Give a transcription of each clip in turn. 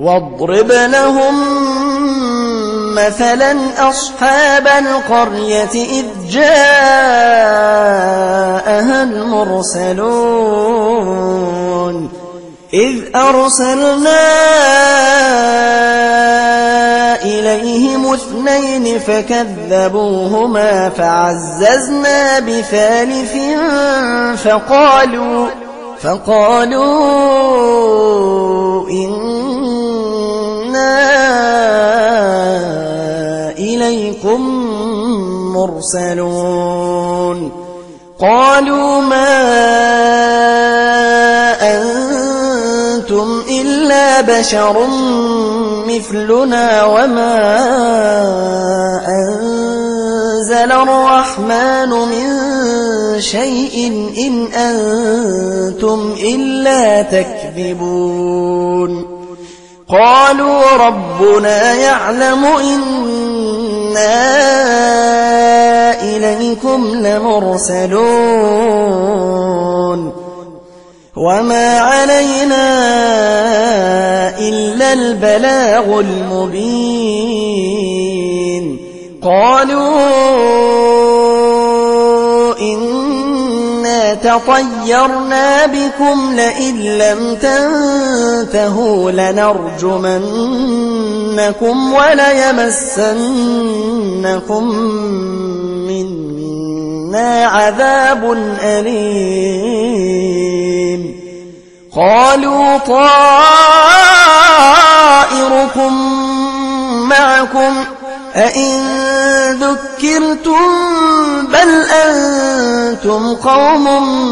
واضرب لهم مثلا أصحاب القرية إذ جاءها المرسلون إذ أرسلنا إليهم 2 فكذبوهما فعززنا بثالث فقالوا إنا إليكم مرسلون قالوا ما أنتم إلا بشر مثلنا وما أنزل الرحمن من شيء إن أنتم إلا تكذبون قالوا ربنا يعلم إنا إليكم لمرسلون وما علينا إلا البلاغ المبين قالوا إنا تطيرنا بكم لئن لم تنتهوا لنرجمنكم وليمسنكم منا عذاب أليم قالوا طائركم معكم أئن ذكرتم بل أنتم قوم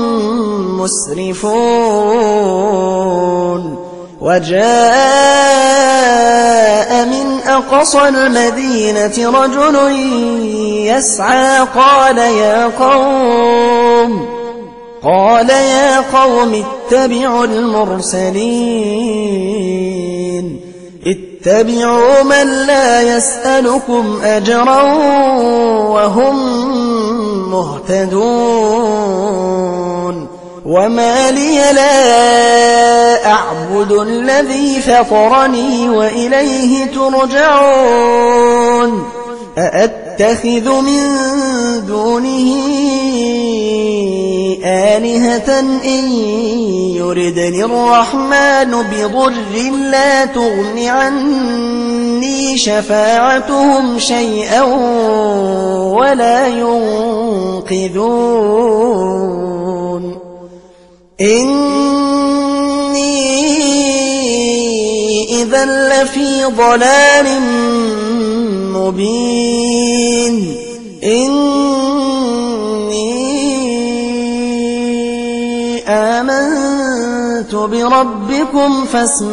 مسرفون وجاء من أقصى المدينة رجل يسعى قال يا قوم اتبعوا المرسلين اتبعوا من لا يسألكم أجرا وهم مهتدون وما لي لا أعبد الذي فطرني وإليه ترجعون أأتخذ من دونه آلهة إن يردني الرحمن بضر لا تغن عني شفاعتهم شيئا ولا ينقذون إني إذا لفي ضلال مبين آمنت بربكم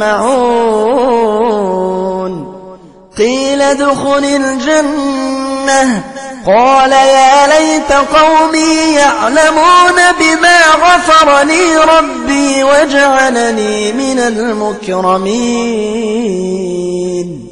فاسمعون قيل ادخل الجنة قال يا ليت قومي يعلمون بما غفر لي ربي وجعلني من المكرمين